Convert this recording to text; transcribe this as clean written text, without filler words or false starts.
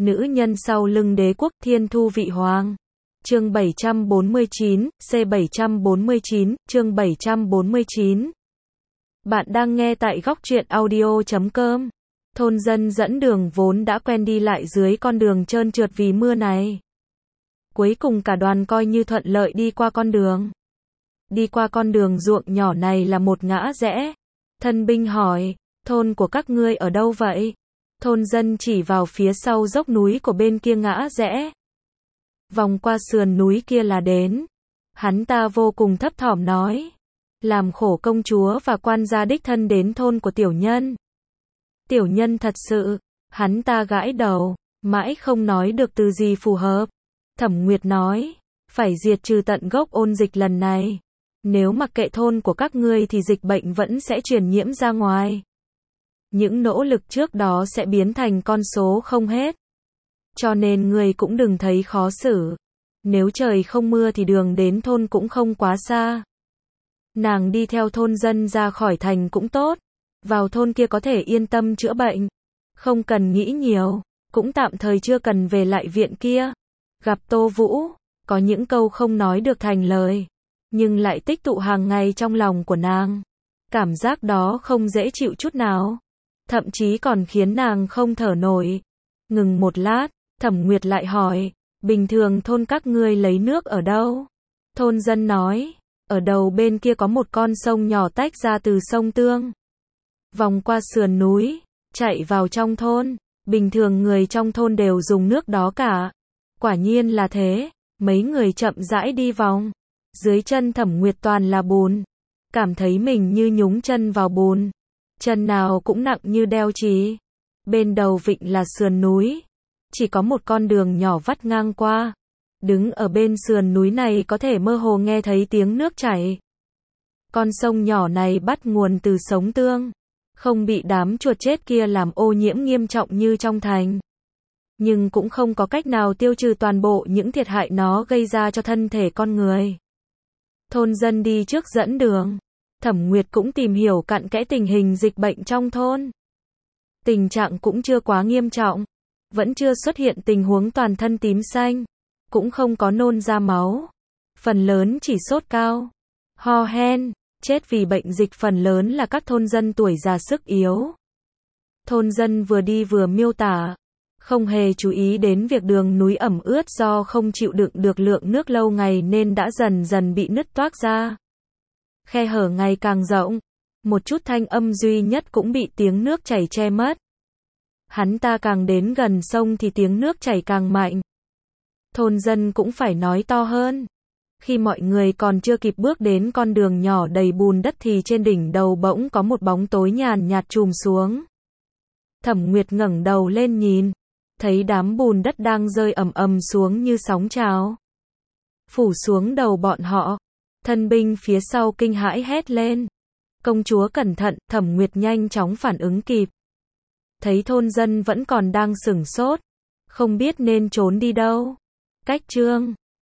Nữ nhân sau lưng đế quốc Thiên Thu Vị Hoàng. Chương 749, C749, chương 749. Bạn đang nghe tại góc truyện audio.com. Thôn dân dẫn đường vốn đã quen đi lại dưới con đường trơn trượt vì mưa này. Cuối cùng cả đoàn coi như thuận lợi đi qua con đường. Đi qua con đường ruộng nhỏ này là một ngã rẽ. Thân binh hỏi, thôn của các ngươi ở đâu vậy? Thôn dân chỉ vào phía sau dốc núi của bên kia ngã rẽ. Vòng qua sườn núi kia là đến. Hắn ta vô cùng thấp thỏm nói. Làm khổ công chúa và quan gia đích thân đến thôn của tiểu nhân. Tiểu nhân thật sự, hắn ta gãi đầu, mãi không nói được từ gì phù hợp. Thẩm Nguyệt nói, phải diệt trừ tận gốc ôn dịch lần này. Nếu mặc kệ thôn của các ngươi thì dịch bệnh vẫn sẽ truyền nhiễm ra ngoài. Những nỗ lực trước đó sẽ biến thành con số không hết. Cho nên ngươi cũng đừng thấy khó xử. Nếu trời không mưa thì đường đến thôn cũng không quá xa. Nàng đi theo thôn dân ra khỏi thành cũng tốt. Vào thôn kia có thể yên tâm chữa bệnh. Không cần nghĩ nhiều. Cũng tạm thời chưa cần về lại viện kia. Gặp Tô Vũ, có những câu không nói được thành lời. Nhưng lại tích tụ hàng ngày trong lòng của nàng. Cảm giác đó không dễ chịu chút nào. Thậm chí còn khiến nàng không thở nổi. Ngừng một lát, Thẩm Nguyệt lại hỏi, bình thường thôn các ngươi lấy nước ở đâu? Thôn dân nói, ở đầu bên kia có một con sông nhỏ tách ra từ sông Tương. Vòng qua sườn núi, chạy vào trong thôn, bình thường người trong thôn đều dùng nước đó cả. Quả nhiên là thế, mấy người chậm rãi đi vòng. Dưới chân Thẩm Nguyệt toàn là bùn. Cảm thấy mình như nhúng chân vào bùn. Chân nào cũng nặng như đeo chì. Bên đầu vịnh là sườn núi. Chỉ có một con đường nhỏ vắt ngang qua. Đứng ở bên sườn núi này có thể mơ hồ nghe thấy tiếng nước chảy. Con sông nhỏ này bắt nguồn từ Sống Tương. Không bị đám chuột chết kia làm ô nhiễm nghiêm trọng như trong thành. Nhưng cũng không có cách nào tiêu trừ toàn bộ những thiệt hại nó gây ra cho thân thể con người. Thôn dân đi trước dẫn đường. Thẩm Nguyệt cũng tìm hiểu cặn kẽ tình hình dịch bệnh trong thôn. Tình trạng cũng chưa quá nghiêm trọng. Vẫn chưa xuất hiện tình huống toàn thân tím xanh. Cũng không có nôn ra máu. Phần lớn chỉ sốt cao. Ho hen. Chết vì bệnh dịch phần lớn là các thôn dân tuổi già sức yếu. Thôn dân vừa đi vừa miêu tả. Không hề chú ý đến việc đường núi ẩm ướt do không chịu đựng được lượng nước lâu ngày nên đã dần dần bị nứt toác ra. Khe hở ngày càng rộng. Một chút thanh âm duy nhất cũng bị tiếng nước chảy che mất. Hắn ta càng đến gần sông thì tiếng nước chảy càng mạnh. Thôn dân cũng phải nói to hơn. Khi mọi người còn chưa kịp bước đến con đường nhỏ đầy bùn đất thì trên đỉnh đầu bỗng có một bóng tối nhàn nhạt trùm xuống. Thẩm Nguyệt ngẩng đầu lên nhìn. Thấy đám bùn đất đang rơi ầm ầm xuống như sóng trào. Phủ xuống đầu bọn họ. Thân binh phía sau kinh hãi hét lên. Công chúa cẩn thận, Thẩm Nguyệt nhanh chóng phản ứng kịp. Thấy thôn dân vẫn còn đang sửng sốt. Không biết nên trốn đi đâu. Cách chương